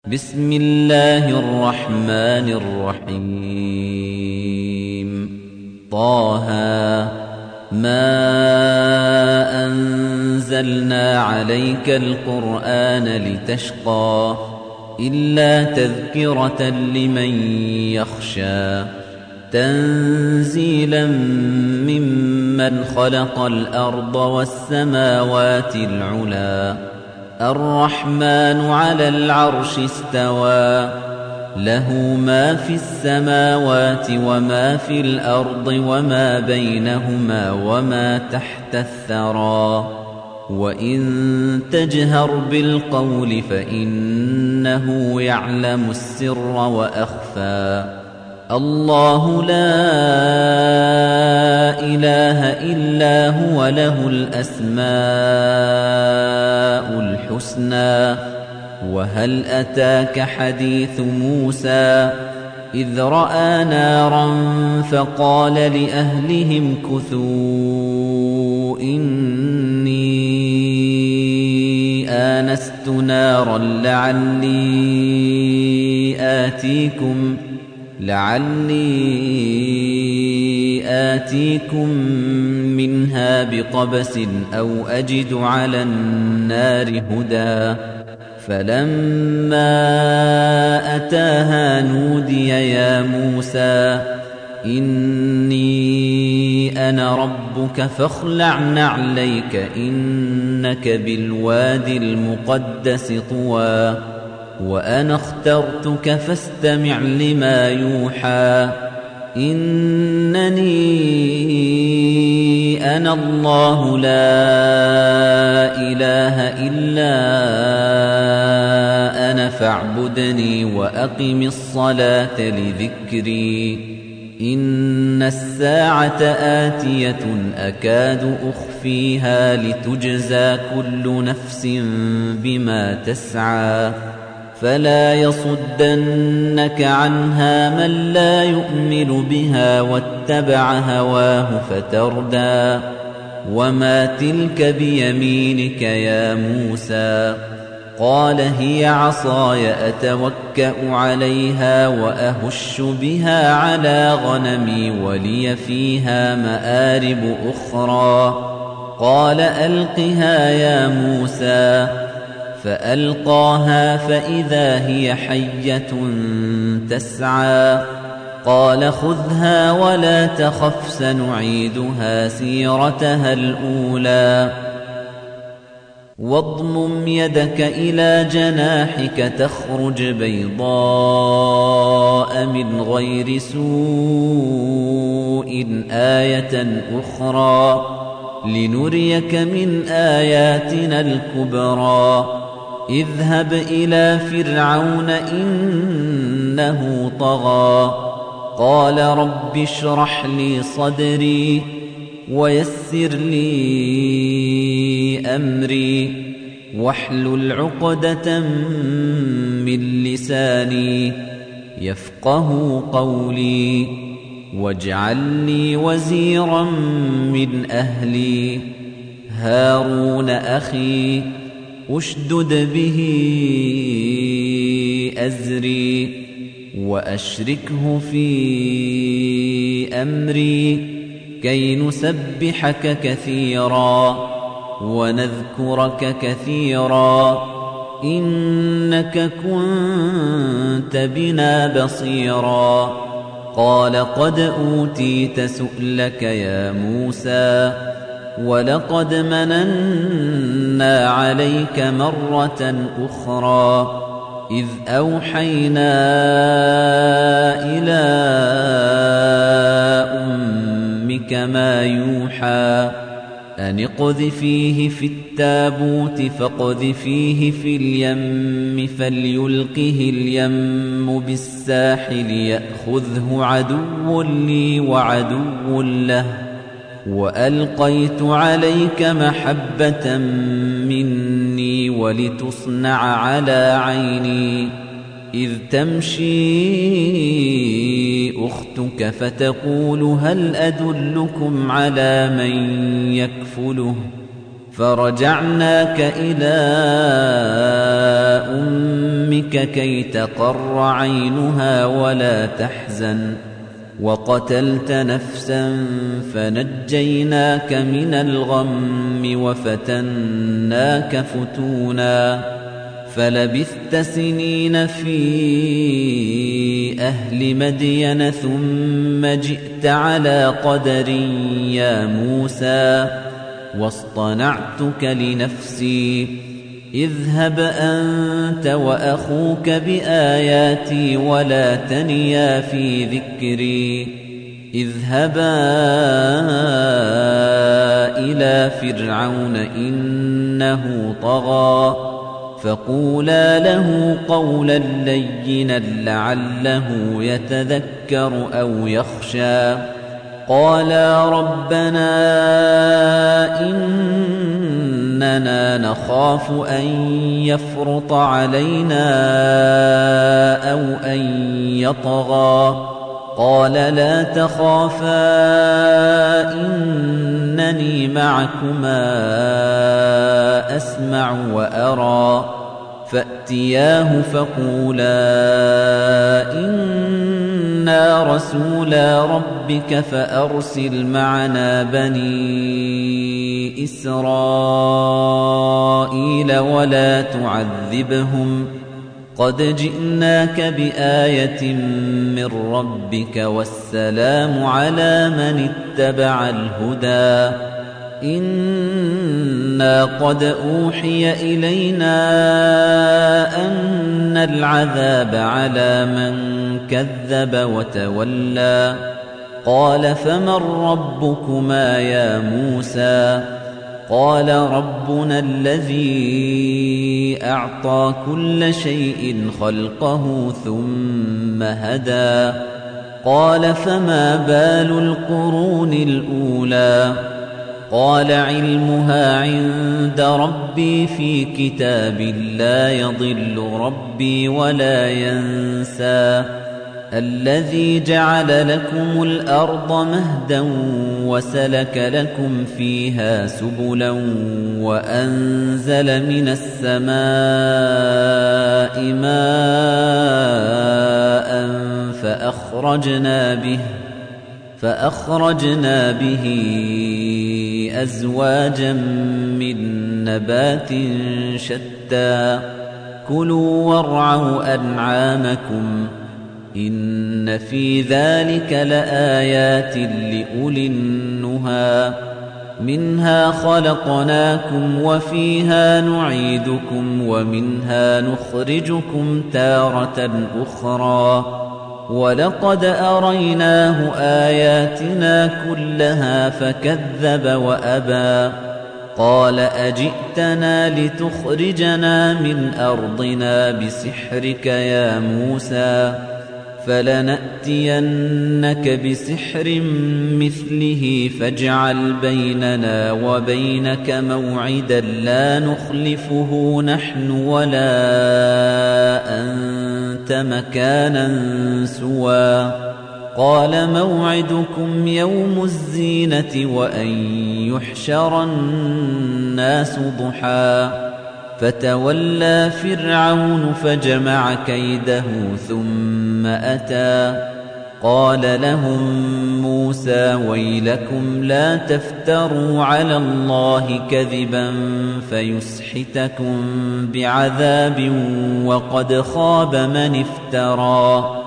بسم الله الرحمن الرحيم طه ما أنزلنا عليك القرآن لتشقى إلا تذكرة لمن يخشى تنزيلا ممن خلق الأرض والسماوات العلى الرحمن على العرش استوى له ما في السماوات وما في الأرض وما بينهما وما تحت الثرى وإن تجهر بالقول فإنه يعلم السر وأخفى الله لا إله إلا هو له الأسماء الحسنى وهل أتاك حديث موسى إذ رأى نارا فقال لأهلهم كثوا إني آنست نارا لعلي آتيكم منها بقبس أو أجد على النار هدى فلما أتاها نودي يا موسى إني أنا ربك فاخلع نعليك إنك بالوادي المقدس طوى وأنا اخترتك فاستمع لما يوحى إنني أنا الله لا إله إلا أنا فاعبدني وأقم الصلاة لذكري إن الساعة آتية أكاد أخفيها لتجزى كل نفس بما تسعى فلا يصدنك عنها من لا يؤمن بها واتبع هواه فتردى وما تلك بيمينك يا موسى قال هي عصاي أتوكأ عليها وأهش بها على غنمي ولي فيها مآرب أخرى قال ألقها يا موسى فألقاها فإذا هي حية تسعى قال خذها ولا تخف سنعيدها سيرتها الأولى واضمم يدك إلى جناحك تخرج بيضاء من غير سوء آية أخرى لنريك من آياتنا الكبرى اذهب إلى فرعون إنه طغى قال رب اشرح لي صدري ويسر لي أمري واحلل عقدة من لساني يفقه قولي واجعل لي وزيرا من أهلي هارون أخي أشدد به أزري وأشركه في أمري كي نسبحك كثيرا ونذكرك كثيرا إنك كنت بنا بصيرا قال قد أوتيت سؤلك يا موسى ولقد مننا عليك مرة أخرى إذ أوحينا إلى أمك ما يوحى أن اقذفيه في التابوت فاقذفيه في اليم فليلقه اليم بالساحل يأخذه عدو لي وعدو له وألقيت عليك محبة مني ولتصنع على عيني إذ تمشي أختك فتقول هل أدلكم على من يكفله فرجعناك إلى أمك كي تقر عينها ولا تحزن وقتلت نفسا فنجيناك من الغم وفتناك فتونا فلبثت سنين في أهل مدين ثم جئت على قدر يا موسى واصطنعتك لنفسي اذهب أنت وأخوك بآياتي ولا تنيا في ذكري اذهبا إلى فرعون إنه طغى فقولا له قولا لينا لعله يتذكر أو يخشى قالا ربنا إننا نخاف أن يفرط علينا أو أن يطغى قال لا تخافا إنني معكما أسمع وأرى فأتياه فقولا إنا رسولا ربك فأرسل معنا بني إسرائيل ولا تعذبهم قد جئناك بآية من ربك والسلام على من اتبع الهدى إنا قد أوحي إلينا أن العذاب على من كذب وتولى قال فمن ربكما يا موسى قال ربنا الذي أعطى كل شيء خلقه ثم هدى قال فما بال القرون الأولى قال علمها عند ربي في كتاب لا يضل ربي ولا ينسى الذي جعل لكم الأرض مهدا وسلك لكم فيها سبلا وأنزل من السماء ماء فأخرجنا به أزواجا من نبات شتى كلوا وارعوا أنعامكم إن في ذلك لآيات لأولي النهى منها خلقناكم وفيها نعيدكم ومنها نخرجكم تارة أخرى ولقد أريناه آياتنا كلها فكذب وأبى قال أجئتنا لتخرجنا من أرضنا بسحرك يا موسى فلنأتينك بسحر مثله فاجعل بيننا وبينك موعدا لا نخلفه نحن ولا أنت مكانا سوى قال موعدكم يوم الزينة وأن يحشر الناس ضحى فتولى فرعون فجمع كيده ثم أتى قال لهم موسى ويلكم لا تفتروا على الله كذبا فيسحتكم بعذاب وقد خاب من افترى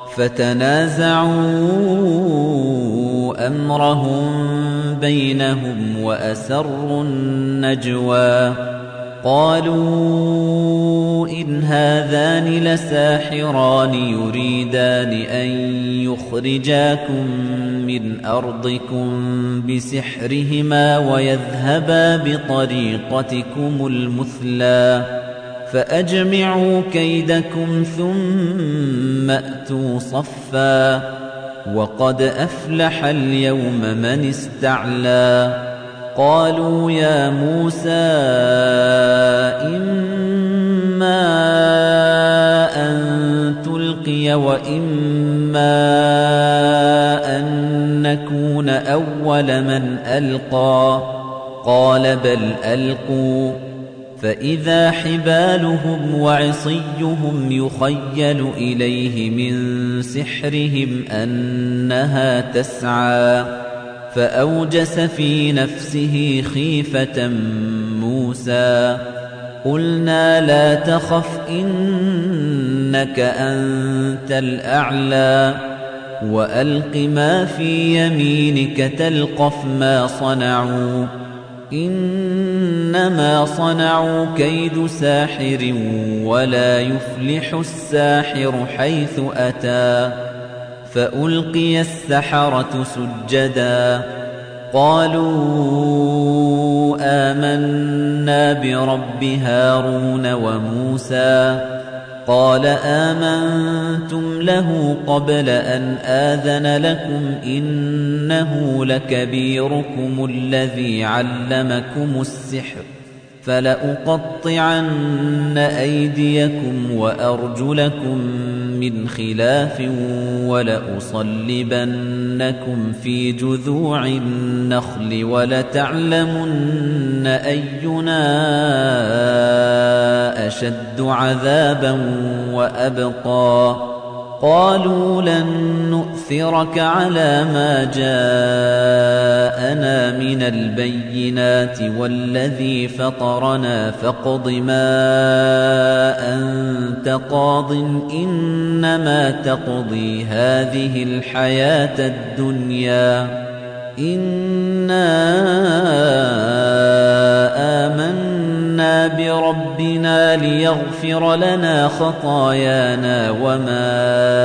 فتنازعوا أمرهم بينهم وأسروا النجوى قالوا إن هذان لساحران يريدان أن يخرجاكم من أرضكم بسحرهما ويذهبا بطريقتكم المثلى فأجمعوا كيدكم ثم أتوا صفا وقد أفلح اليوم من استعلى قالوا يا موسى إما أن تلقي وإما أن نكون أول من ألقى قال بل ألقوا فإذا حبالهم وعصيهم يخيل إليه من سحرهم أنها تسعى فأوجس في نفسه خيفة موسى قلنا لا تخف إنك أنت الأعلى وألق ما في يمينك تلقف ما صنعوا إنما صنعوا كيد ساحر ولا يفلح الساحر حيث أتى فألقي السحرة سجدا قالوا آمنا برب هارون وموسى قال آمنتم له قبل أن آذن لكم إنه لكبيركم الذي علمكم السحر فلأقطعن أيديكم وأرجلكم من خلاف ولأصلبنكم في جذوع النخل ولتعلمن أينا أشد عذابا وأبقى قالوا لن نؤثرك على ما جاءنا من البينات والذي فطرنا فاقض ما أنت قاض إنما تقضي هذه الحياة الدنيا إنا آمنا بربنا ليغفر لنا خطايانا وما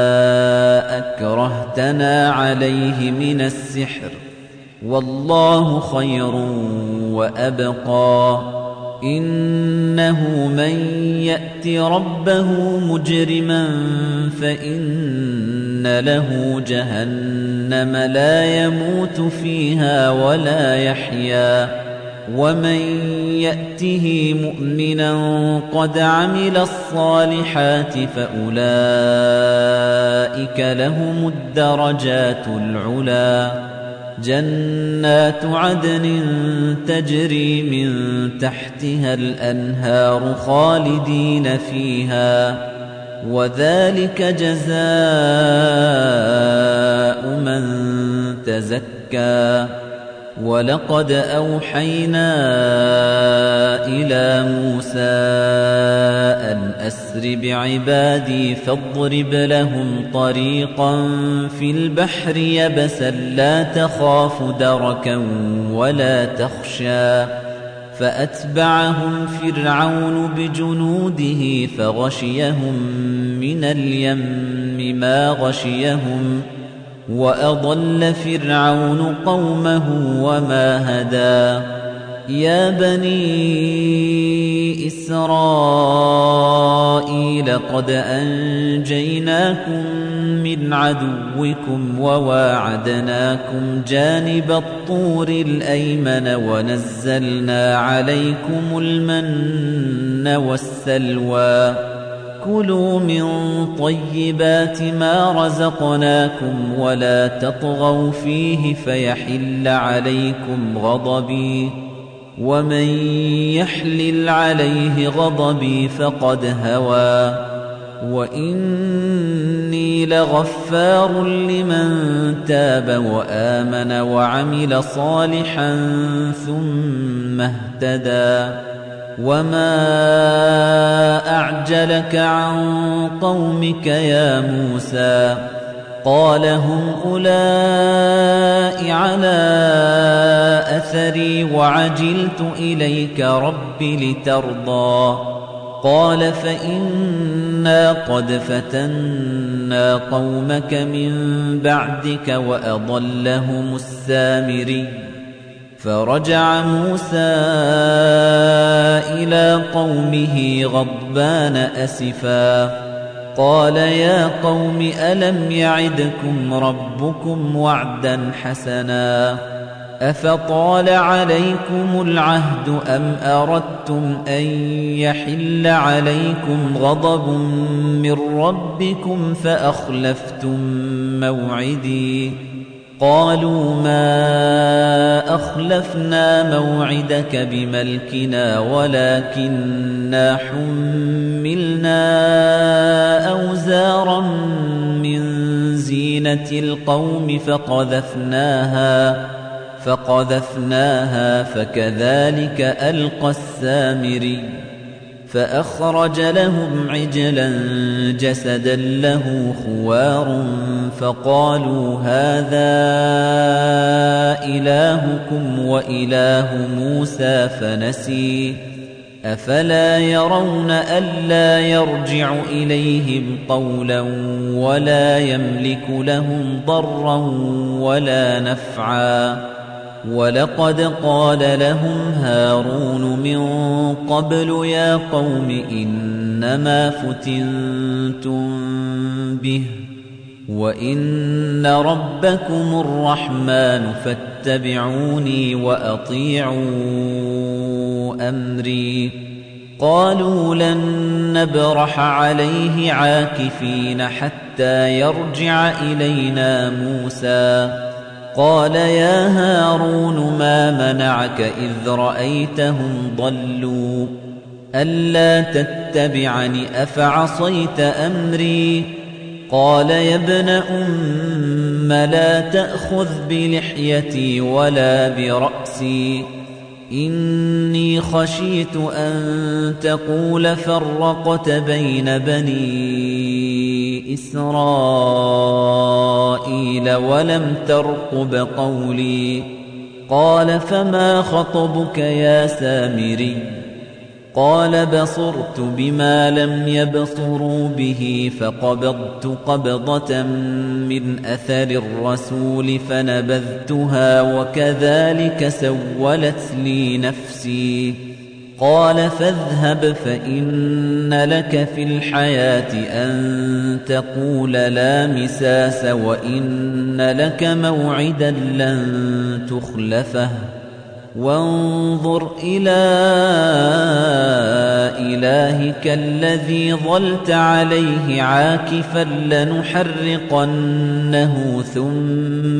أكرهتنا عليه من السحر والله خير وأبقى إنه من يأت ربه مجرما فإن له جهنم لا يموت فيها ولا يحيا ومن يأته مؤمنا قد عمل الصالحات فأولئك لهم الدرجات العلا جنات عدن تجري من تحتها الأنهار خالدين فيها وذلك جزاء من تزكى ولقد أوحينا إلى موسى أن أسر بعبادي فاضرب لهم طريقا في البحر يبسا لا تخاف دركا ولا تخشى فأتبعهم فرعون بجنوده فغشيهم من اليم ما غشيهم وأضل فرعون قومه وما هدى يا بني إسرائيل قد أنجيناكم من عدوكم وواعدناكم جانب الطور الأيمن ونزلنا عليكم المن والسلوى كلوا من طيبات ما رزقناكم ولا تطغوا فيه فيحل عليكم غضبي ومن يحلل عليه غضبي فقد هوى وإني لغفار لمن تاب وآمن وعمل صالحا ثم اهتدى وما أعجلك عن قومك يا موسى قال هم أولئك على أثري وعجلت إليك رب لترضى قال فإنا قد فتنا قومك من بعدك وأضلهم السامري فرجع موسى إلى قومه غضبان أسفا قال يا قوم ألم يعدكم ربكم وعدا حسنا أفطال عليكم العهد أم أردتم أن يحل عليكم غضب من ربكم فأخلفتم موعدي قالوا ما أخلفنا موعدك بملكنا ولكننا حملنا أوزارا من زينة القوم فقذفناها فكذلك ألقى السامري فأخرج لهم عجلا جسدا له خوار فقالوا هذا إلهكم وإله موسى فنسي أفلا يرون ألا يرجع إليهم قولا ولا يملك لهم ضرا ولا نفعا ولقد قال لهم هارون من قبل يا قوم إنما فتنتم به وإن ربكم الرحمن فاتبعوني وأطيعوا أمري قالوا لن نبرح عليه عاكفين حتى يرجع إلينا موسى قال يا هارون ما منعك إذ رأيتهم ضلوا ألا تتبعني أفعصيت أمري قال يا ابن أم لا تأخذ بلحيتي ولا برأسي إني خشيت أن تقول فرقت بين بني إسرائيل ولم ترقب قولي قال فما خطبك يا سامري قال بصرت بما لم يبصروا به فقبضت قبضة من أثر الرسول فنبذتها وكذلك سولت لي نفسي قال فاذهب فإن لك في الحياة أن تقول لا مساس وإن لك موعدا لن تخلفه وانظر إلى إلهك الذي ظلت عليه عاكفا لنحرقنه ثم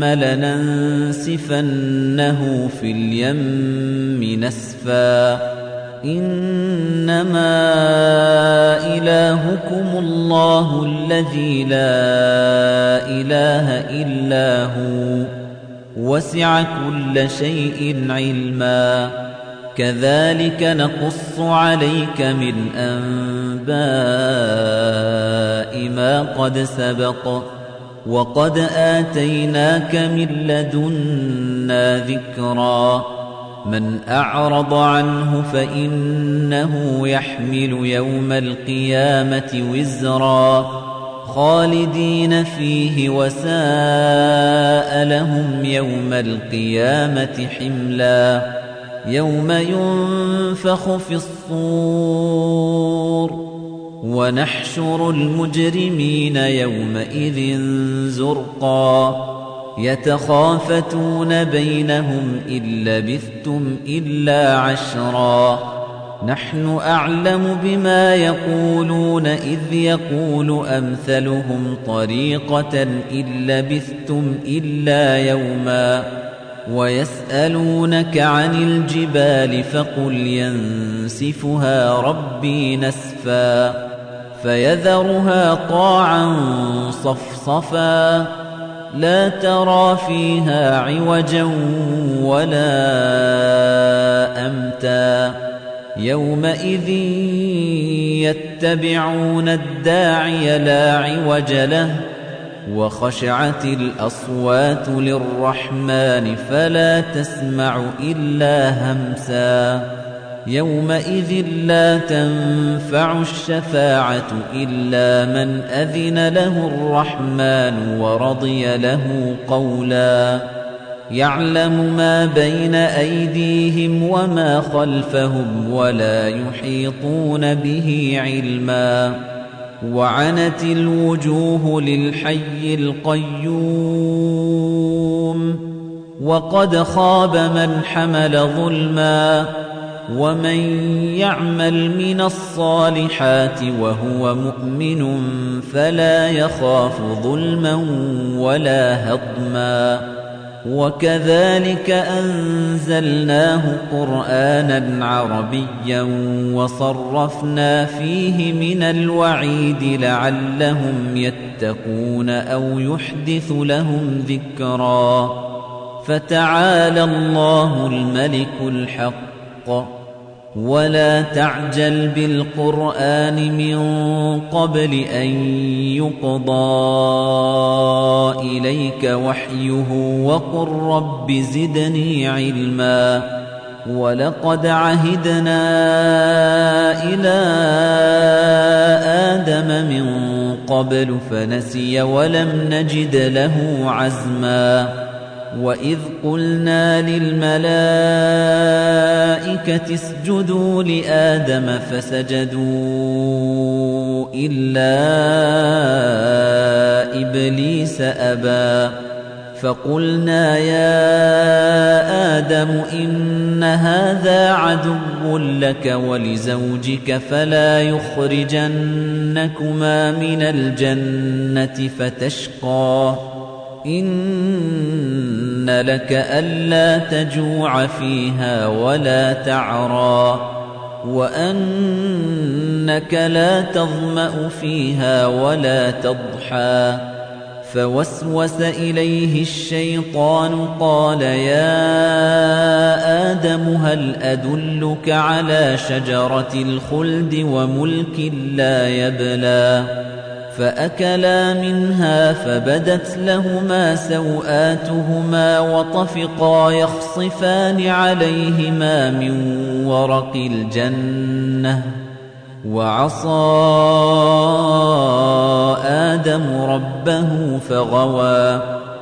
لننسفنه في اليم نسفا إنما إلهكم الله الذي لا إله إلا هو وسع كل شيء علما كذلك نقص عليك من أنباء ما قد سبق وقد آتيناك من لدنا ذكرا من أعرض عنه فإنه يحمل يوم القيامة وزرا خالدين فيه وساء لهم يوم القيامة حملا يوم ينفخ في الصور ونحشر المجرمين يومئذ زرقا يتخافتون بينهم إن لبثتم إلا عشرا نحن أعلم بما يقولون إذ يقول أمثلهم طريقة إن لبثتم إلا يوما ويسألونك عن الجبال فقل ينسفها ربي نسفا فيذرها قاعا صفصفا لا ترى فيها عوجا ولا أمتا يومئذ يتبعون الداعي لا عوج له وخشعت الأصوات للرحمن فلا تسمع إلا همسا يومئذ لا تنفع الشفاعة إلا من أذن له الرحمن ورضي له قولا يعلم ما بين أيديهم وما خلفهم ولا يحيطون به علما وعنت الوجوه للحي القيوم وقد خاب من حمل ظلما ومن يعمل من الصالحات وهو مؤمن فلا يخاف ظلما ولا هضما وكذلك أنزلناه قرآنًا عربيًّا وصرفنا فيه من الوعيد لعلهم يتقون أو يحدث لهم ذكرًا فتعالى الله الملك الحق ولا تعجل بالقرآن من قبل أن يقضى إليك وحيه وقل رب زدني علما ولقد عهدنا إلى آدم من قبل فنسي ولم نجد له عزما وإذ قلنا للملائكة اسجدوا لآدم فسجدوا إلا إبليس أبى فقلنا يا آدم إن هذا عدو لك ولزوجك فلا يخرجنكما من الجنة فتشقى إن لك ألا تجوع فيها ولا تعرى وأنك لا تظمأ فيها ولا تضحى فوسوس إليه الشيطان قال يا آدم هل أدلك على شجرة الخلد وملك لا يبلى فأكلا منها فبدت لهما سوآتهما وطفقا يخصفان عليهما من ورق الجنة وعصى آدم ربه فغوى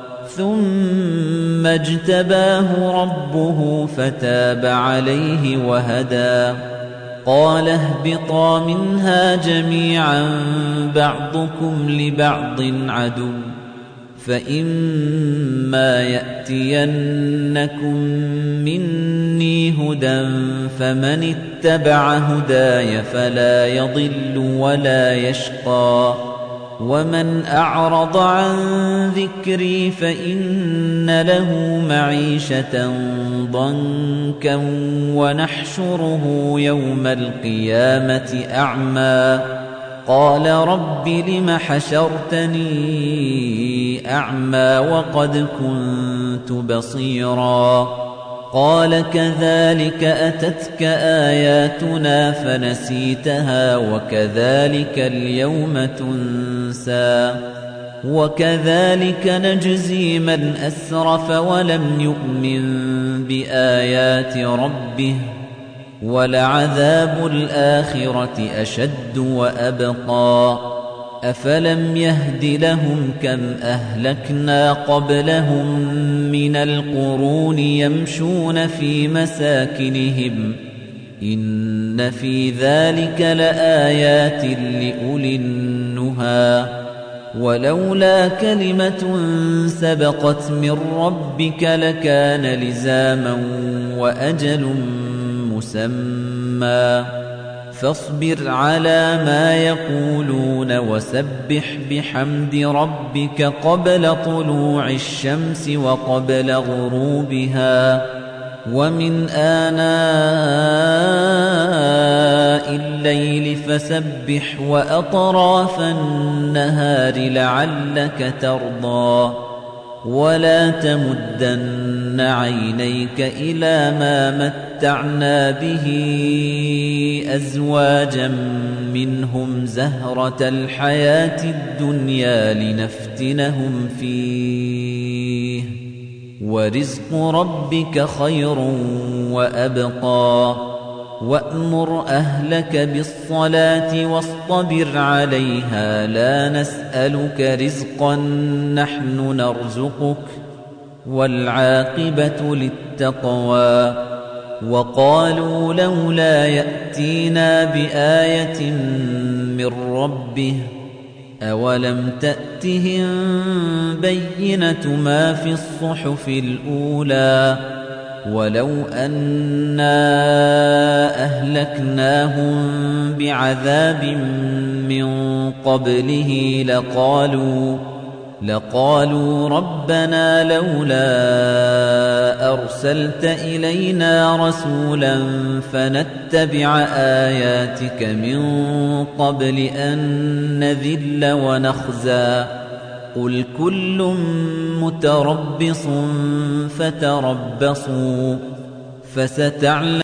ثم اجتباه ربه فتاب عليه وهدى قال اهبطا منها جميعا بعضكم لبعض عدو فإما يأتينكم مني هدى فمن اتبع هداي فلا يضل ولا يشقى ومن أعرض عن ذكري فإن له معيشة ضنكا ونحشره يوم القيامة أعمى قال رب لم حشرتني أعمى وقد كنت بصيرا قال كذلك أتتك آياتنا فنسيتها وكذلك اليوم تنسى وكذلك نجزي من أسرف ولم يؤمن بآيات ربه ولعذاب الآخرة أشد وأبقى أفلم يهد لهم كم أهلكنا قبلهم من القرون يمشون في مساكنهم إن في ذلك لآيات لأولي النهى ولولا كلمة سبقت من ربك لكان لزاما وأجل مسمى فاصبر على ما يقولون وسبح بحمد ربك قبل طلوع الشمس وقبل غروبها ومن آناء الليل فسبح وأطراف النهار لعلك ترضى ولا تمدن عينيك إلى ما متعنا به أزواجا منهم زهرة الحياة الدنيا لنفتنهم فيه ورزق ربك خير وأبقى وأمر أهلك بالصلاة واصطبر عليها لا نسألك رزقا نحن نرزقك والعاقبة للتقوى وقالوا لولا يأتينا بآية من ربه أولم تأتهم بينة ما في الصحف الأولى ولو أنا أهلكناهم بعذاب من قبله لقالوا ربنا لولا أرسلت إلينا رسولا فنتبع آياتك من قبل أن نذل ونخزى قل كل متربص فتربصوا فستعلمون